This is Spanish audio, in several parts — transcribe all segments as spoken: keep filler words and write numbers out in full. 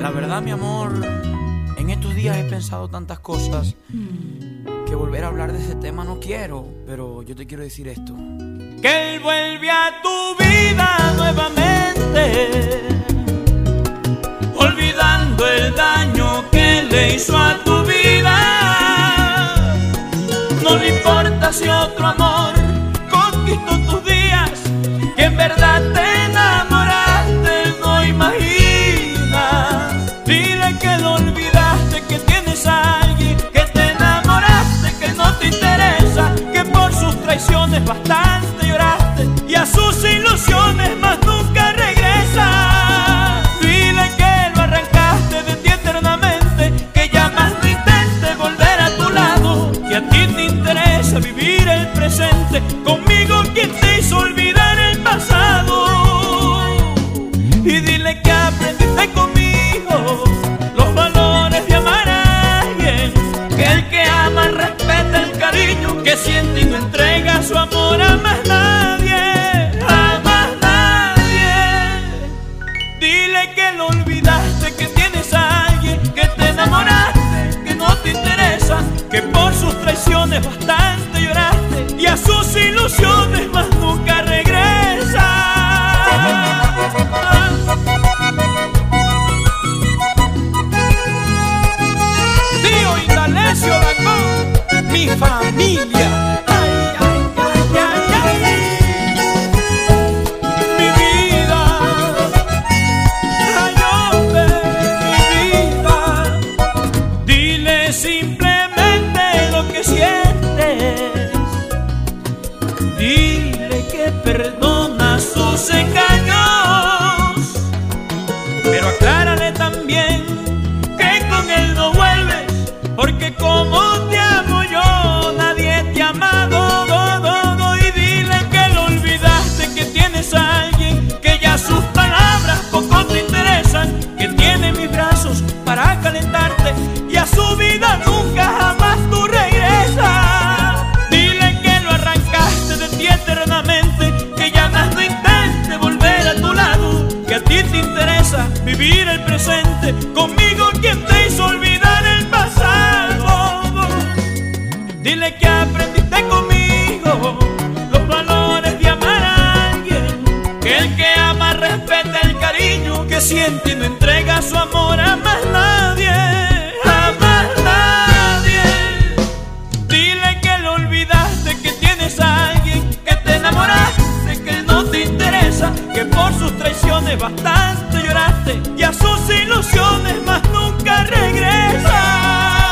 La verdad, mi amor, en estos días he pensado tantas cosas que volver a hablar de ese tema no quiero, pero yo te quiero decir esto: que él vuelve a tu vida nuevamente, olvidando el daño que le hizo a tu vida. No le importa si otro amor conquistó tus días, que en verdad te enamoraste, no imagina. Dile que lo olvidaste, que tienes a alguien, que te enamoraste, que no te interesa, que por sus traiciones bastante lloraste y a sus ilusiones más nunca regresa. Dile que lo arrancaste de ti eternamente, que ya más no intente volver a tu lado, que a ti te interesa vivir el presente, conmigo quien te hizo olvidar el pasado. Y dile que aprendiste conmigo los valores de amar a alguien, que el que ama respeta el cariño que siente y no entrega su amor a más nadie, a más nadie. Dile que lo olvidaste, que tienes a alguien, que te enamoraste, que no te interesa, que por sus traiciones bastante lloraste y a sus ilusiones más nunca regresa. Tío Indalecio Dangond, mi familia. Ay, ay, ay, ay, ay. Mi vida, ay, hombre, mi vida. Dile simplemente lo que sientes. Dile que perdona sus engaños, pero aclárale también que con él no vuelves, porque como te amo yo, nadie te ha amado. Do, do, do. Y dile que lo olvidaste, que tienes a alguien, que ya sus palabras poco te interesan, que tiene mis brazos para calentarte y a su vida nunca jamás tú regresas. Dile que lo arrancaste de ti eternamente, que ya más no intente volver a tu lado, que a ti te interesa vivir el presente, conmigo quien te hizo olvidar el pasado. Dile que aprendiste conmigo los valores de amar a alguien, que el que ama respeta el cariño que siente y no entrega su amor a más nadie, a más nadie. Dile que lo olvidaste, que tienes a alguien, que te enamoraste, que no te interesa, que por sus traiciones bastante lloraste y a sus ilusiones más nunca regresa.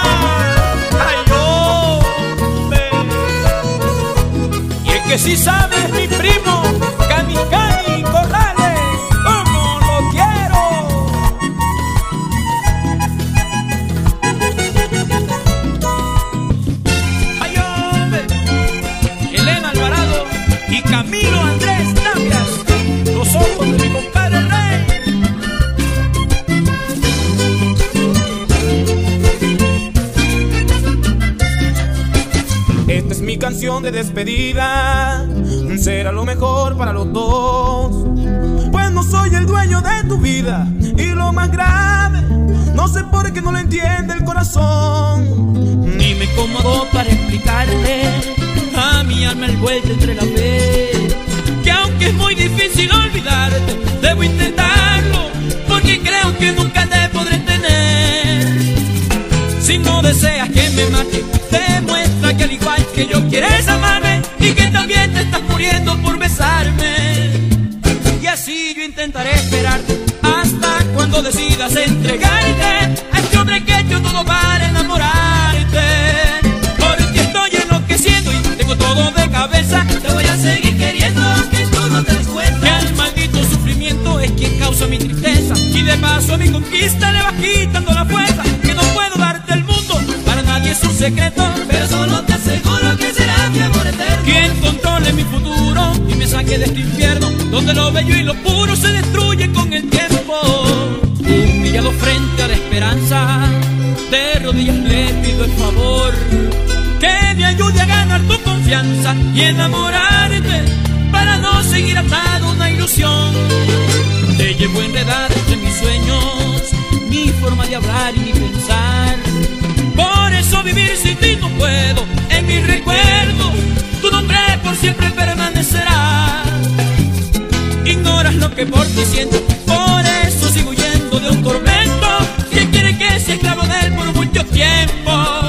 Que si sabes, mi primo, Cani Cani Corrales, como lo quiero. Ay, hombre, Elena Alvarado y Camilo Andrés Navias, los ojos de mi compadre Rey. Esta es mi canción de despedida, será lo mejor para los dos, pues no soy el dueño de tu vida y lo más grave, no sé por qué no lo entiende el corazón. Ni me acomodo para explicarle a mi alma el vuelto entre la fe, que aunque es muy difícil olvidarte, debo intentarlo, porque creo que nunca te podré tener. Si no deseas que me mate, demuestra que al igual que yo quieres amarme y que también te estás muriendo por besarme. Y así yo intentaré esperarte hasta cuando decidas entregarte a este hombre que yo todo para enamorarte. Porque estoy enloqueciendo y tengo todo de cabeza, te voy a seguir queriendo aunque tú no te des cuenta. Que el maldito sufrimiento es quien causa mi tristeza y de paso a mi conquista le vas quitando la fuerza. Que no puedo darte el mundo, para nadie es un secreto, pero solo te aseguro que será mi amor eterno. Quien controle mi futuro y me saque de este infierno, donde lo bello y lo puro se destruye con el tiempo. Humillado frente a la esperanza, de rodillas le pido el favor, que me ayude a ganar tu confianza y enamorarte, para no seguir atado a una ilusión. Te llevo enredada entre mis sueños, mi forma de hablar y mi pensar. Por eso vivir sin ti no puedo. En mi recuerdo tu nombre por siempre permanecerá. Ignoras lo que por ti siento, por eso sigo huyendo de un tormento que quiere que sea esclavo de él por mucho tiempo.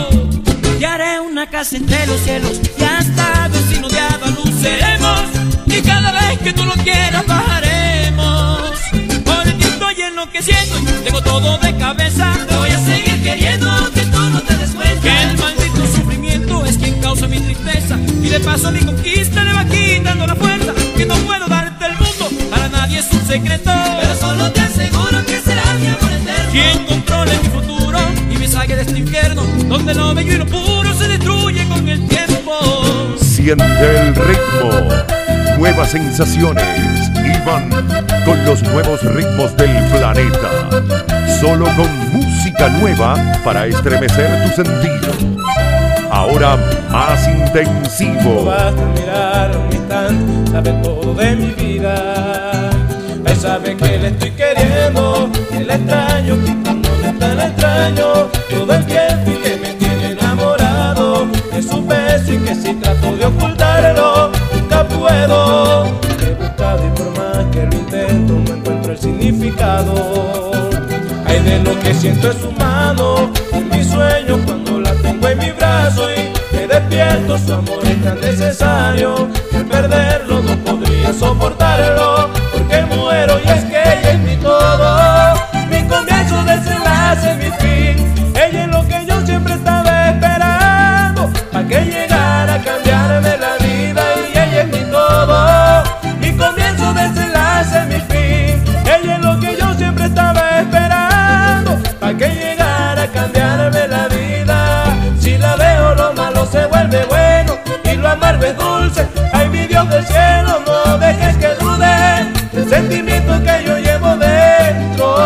Y haré una casa entre los cielos y hasta vecino de Avaluz seremos. Y cada vez que tú lo quieras bajaremos. Por ti estoy enloqueciendo y tengo todo de cabeza. Te voy a seguir queriendo aunque tú no te des cuenta. Que el maldito sufrimiento es quien causa mi tristeza. Y de paso mi conquista le va quitando la fuerza. Que no puedo darte el mundo, para nadie es un secreto. Pero solo te aseguro que será mi amor eterno. Quien controle mi futuro y me saque de este infierno donde lo bello y lo puro se destruye con el tiempo. Siente el ritmo, nuevas sensaciones y van con los nuevos ritmos del planeta. Solo con música nueva para estremecer tus sentidos. Ahora más intensivo. Basta mirar un instante, sabe todo de mi vida. Él sabe que le estoy queriendo, que le extraño, que no es tan extraño. Todo el tiempo y que me tiene enamorado de su beso y que si trato de ocultarlo nunca puedo. He buscado y por más que lo intento no encuentro el significado. Ay, de lo que siento es humano, en mis sueños cuando la tengo en mi brazo y me despierto, su amor es tan necesario que perderlo no podría soportarlo, porque muero y es que ella es mi todo, mi comienzo, desenlace, mi fin. Ella es lo que yo siempre estaba esperando, pa' que llegara a cambiarme la vida. Y ella es mi todo, mi comienzo, desenlace, mi fin. Ella es lo que yo siempre estaba esperando, pa' que llegara a cambiarme la vida. Si la veo lo malo se vuelve bueno y lo amargo es dulce. Ay, mi Dios del cielo, no dejes que dude el sentimiento que yo llevo dentro.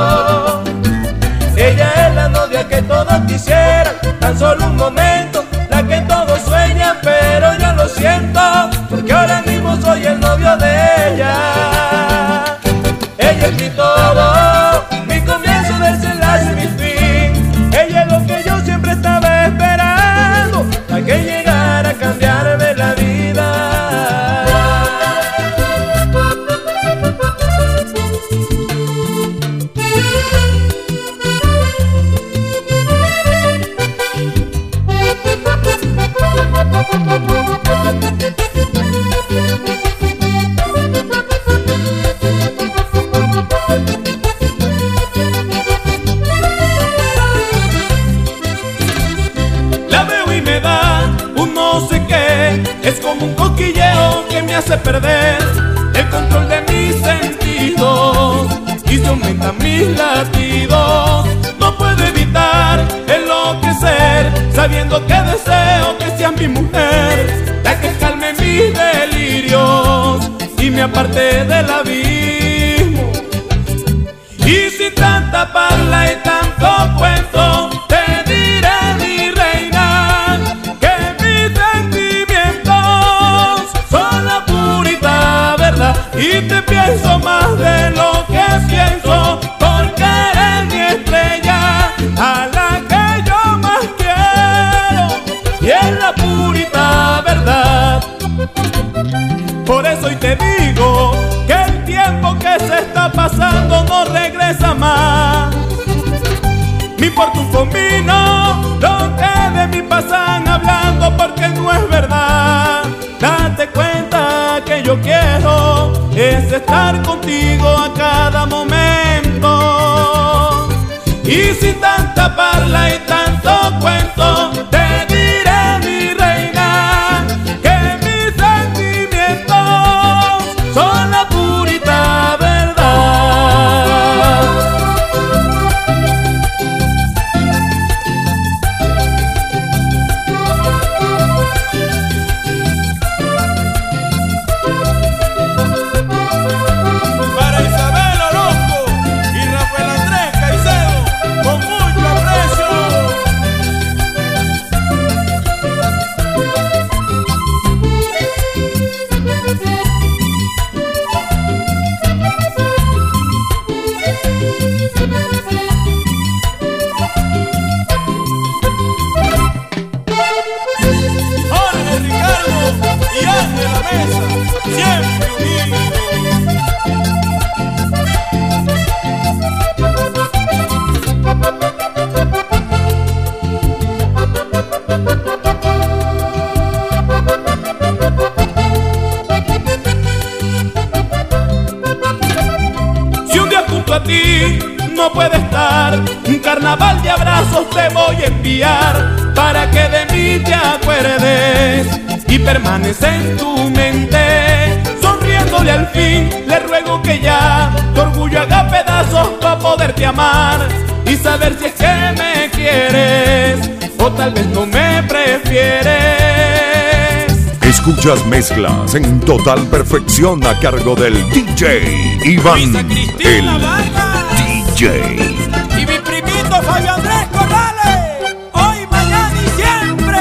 Ella es la novia que todos quisieran, tan solo un momento, la que todos sueñan, pero yo lo siento, porque ahora mismo soy el novio de ella. Ella es mi todo, mi comienzo, desenlace, mi fin. Ella es lo que yo siempre estaba esperando, para que llegara a cambiarme la vida. La veo y me da un no sé qué, es como un cosquilleo que me hace perder el control de mis sentidos y se aumentan mis latidos. No puedo evitar enloquecer, sabiendo que deseo que seas mi mujer, la que calme mis delirios y me aparte del abismo. Y sin tanta parla y tanto cuento, te diré, mi reina, que mis sentimientos son la purita verdad. Y te pienso más de lo que pienso, porque eres mi estrella, a la que yo más quiero, y es la purita verdad. Por eso hoy te digo que el tiempo que se está pasando no regresa más. Me importa un comino lo que de mí pasan hablando, porque no es verdad. Date cuenta que yo quiero es estar contigo a cada momento. Y sin tanta parla y tanto cuento, te diré, mi reina, que mis sentimientos son la purita verdad. Para Isabel Orozco y Rafael Andrés Caicedo, con mucho aprecio. junto a ti no puede estar. Un carnaval de abrazos te voy a enviar para que de mí te acuerdes y permanece en tu mente. Sonriéndole al fin, le ruego que ya tu orgullo haga pedazos para poderte amar y saber si es que me quieres o tal vez no me prefieres. Escuchas mezclas en total perfección a cargo del D J Iván, el D J. Y mi primito Fabio Andrés Corrales, hoy, mañana y siempre.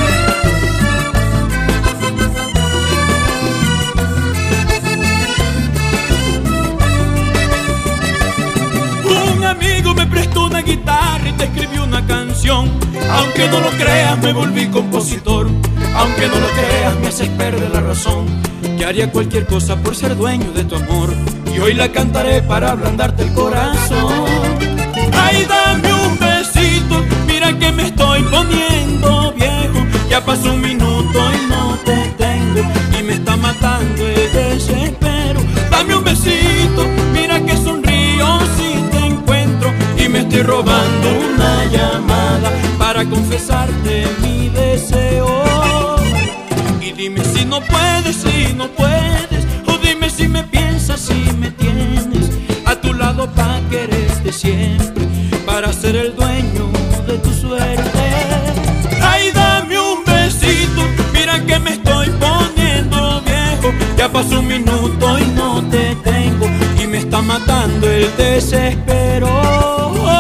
Un amigo me prestó una guitarra y te escribió una canción. Aunque no lo creas, me volví compositor. Aunque no lo creas, me haces perder la razón. Que haría cualquier cosa por ser dueño de tu amor. Y hoy la cantaré para ablandarte el corazón. Ay, dame un besito, mira que me estoy poniendo viejo. Ya pasó un minuto y no te tengo y me está matando el desespero. Dame un besito, mira que sonrío si te encuentro. Y me estoy robando una llamada para confesarte mi deseo. Y dime si no puedes, si no puedes, o dime si me piensas, si me tienes a tu lado pa' quererte siempre, para ser el dueño de tu suerte. Ay, dame un besito, mira que me estoy poniendo viejo. Ya pasó un minuto y no te tengo y me está matando el desespero.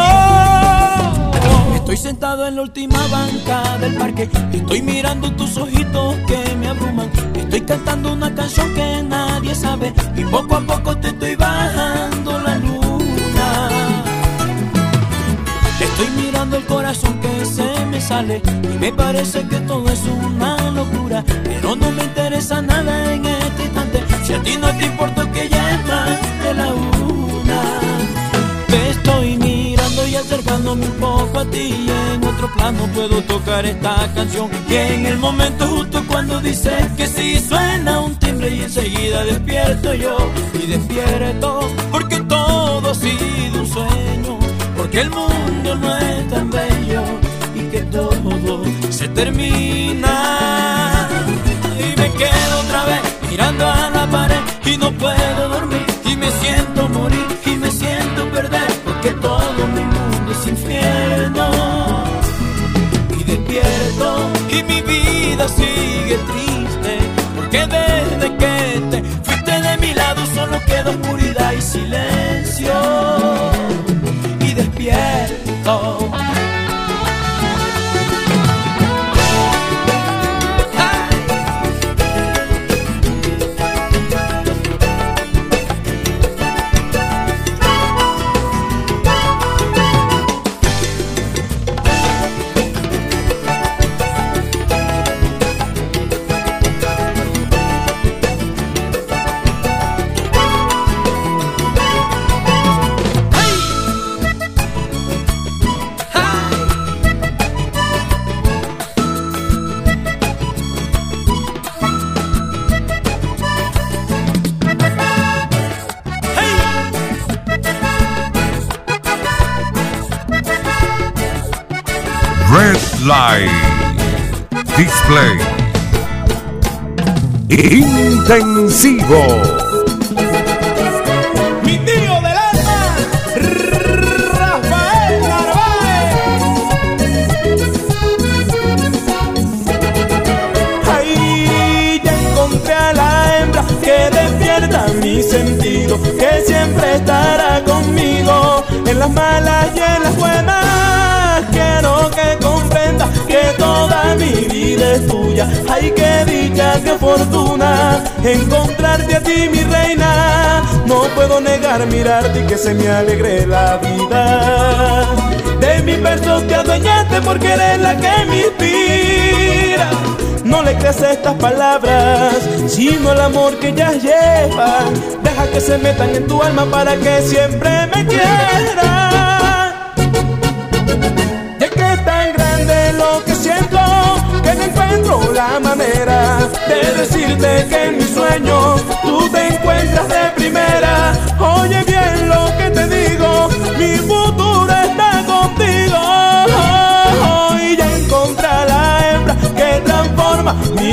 Estoy sentado en la última banca del parque, estoy mirando tus ojitos que me abruman. Estoy cantando una canción que nadie sabe y poco a poco te estoy bajando la luna. Estoy mirando el corazón que se me sale y me parece que todo es una locura. Pero no me interesa nada en este instante, si a ti no te importa que ya es más de la una. Te estoy mirando y acercándome un poco a ti y en otro plano puedo tocar esta canción. Y en el momento justo cuando dices que sí suena un timbre y enseguida despierto yo. Y despierto porque todo ha sido un sueño, porque el mundo no es tan bello y que todo se termina. Y me quedo otra vez mirando a la pared y no puedo dormir y me siento morir y me siento perder, porque todo mi mundo es infierno. Y despierto y mi vida sigue triste, porque desde que te fuiste de mi lado solo queda oscuridad y silencio. Y despierto. Red Light Display Intensivo. Mi tío del alma, Rafael Narváez. Ahí ya encontré a la hembra que despierta mi sentido, que siempre estará conmigo en las malas y en las buenas. Quiero que comprendas que toda mi vida es tuya. Ay, qué dicha, qué fortuna encontrarte a ti, mi reina. No puedo negar mirarte y que se me alegre la vida. De mis versos te adueñaste porque eres la que me inspira. No le creas estas palabras, sino el amor que ellas llevan. Deja que se metan en tu alma para que siempre me quieras. Lo que siento, que no encuentro la manera de decirte que en mis sueños tú te encuentras de primera. Oye bien lo que te digo.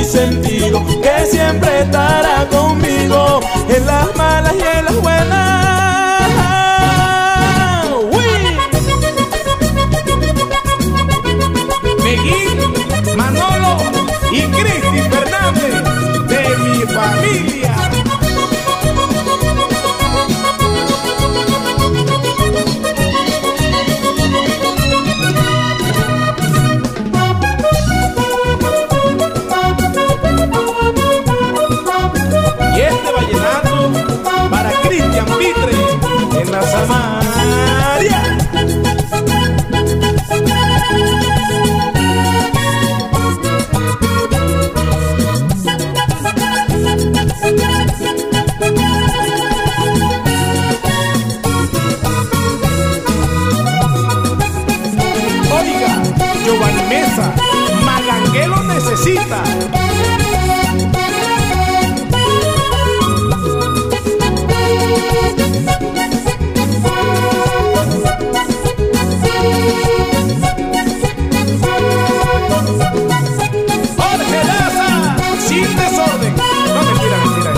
sentido, que siempre estará conmigo en las malas y en las buenas. ¡Uy! Meguín, Manolo y Cristi Fernández de mi familia. Y este vallenato para Cristian Pitre en la Samaria. Oiga, Giovanni Mesa, Malangué lo necesita. Jorge Daza, sin desorden. No, mentira, mentira.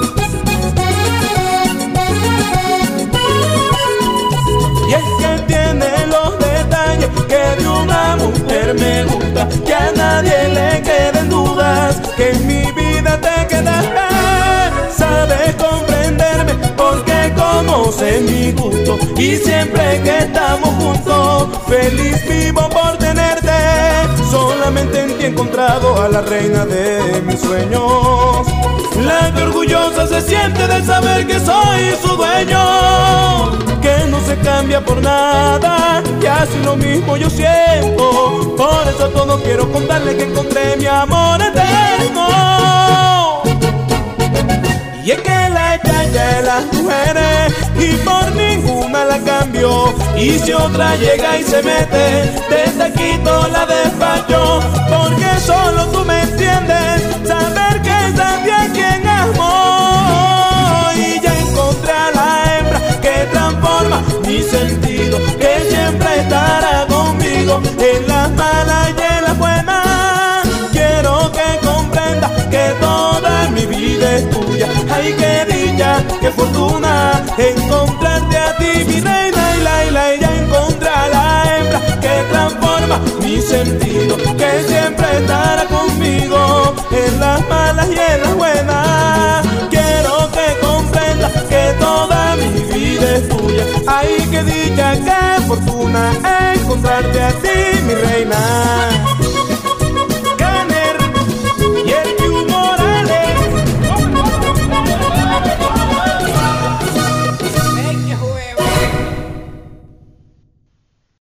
Y es que tiene los detalles que de una mujer me gusta, que a nadie le queden dudas, que en mi vida te quedas. Sabes comprenderme porque conoces mi gusto, y siempre que estamos juntos, feliz vivo por tenerte. Solamente en ti he encontrado a la reina de mis sueños, la que orgullosa se siente de saber que soy su dueño, que no se cambia por nada, y así lo mismo yo siento. Por eso a todos quiero contarle que encontré mi amor eterno. Y es que la estrella de las mujeres, y por ninguna la cambio. Y si otra llega y se mete, te quito la despacho, porque solo tú me entiendes, saber que es a quien amo. Y ya encontré a la hembra que transforma mi sentido, que siempre estará conmigo en las malas y en las buenas. Quiero que comprendas que toda mi vida es tuya. Ay, qué dicha, qué fortuna encontrarte a ti, mi reina. Y la, y la, y ya encontré a la hembra que transforma mi sentido, que siempre estará conmigo en las malas y en las buenas. Quiero que comprendas que toda mi vida es tuya. Ay, qué dicha, qué fortuna encontrarte a ti, mi reina.